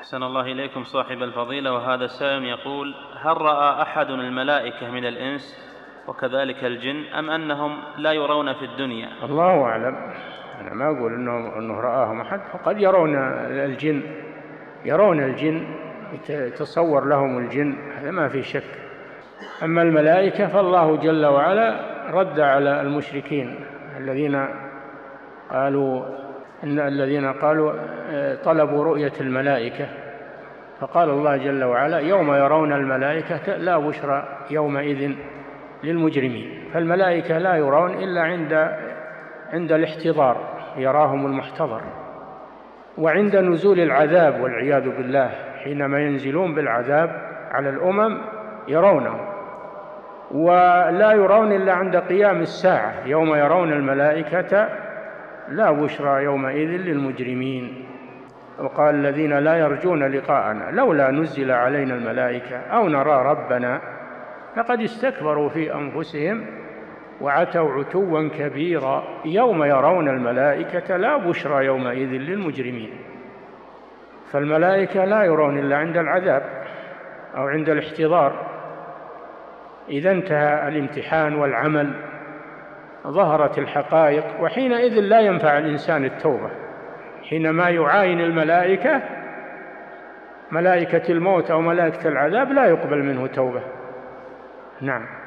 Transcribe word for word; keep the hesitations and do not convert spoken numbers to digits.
أحسن الله إليكم صاحب الفضيلة. وهذا السائل يقول: هل رأى أحد الملائكة من الإنس وكذلك الجن أم أنهم لا يرون في الدنيا؟ الله أعلم، أنا ما أقول إنه, إنه رآهم أحد، فقد يرون الجن، يرون الجن، يتصور لهم الجن، هذا ما في شك. أما الملائكة فالله جل وعلا رد على المشركين الذين قالوا إن الذين قالوا طلبوا رؤية الملائكة، فقال الله جل وعلا: يوم يرون الملائكة لا بشرى يومئذ للمجرمين. فالملائكة لا يرون إلا عند عند الاحتضار، يراهم المحتضر، وعند نزول العذاب والعياذ بالله، حينما ينزلون بالعذاب على الأمم يرونه. ولا يرون إلا عند قيام الساعة، يوم يرون الملائكة لا بشرى يومئذ للمجرمين. وقال الذين لا يرجون لقاءنا لولا نزل علينا الملائكة أو نرى ربنا لقد استكبروا في أنفسهم وعتوا عتوا كبيرا يوم يرون الملائكة لا بشرى يومئذ للمجرمين. فالملائكة لا يرون إلا عند العذاب أو عند الاحتضار، إذا انتهى الامتحان والعمل ظهرت الحقائق، وحينئذ لا ينفع الإنسان التوبة. حينما يعاين الملائكة، ملائكة الموت أو ملائكة العذاب، لا يقبل منه توبة. نعم.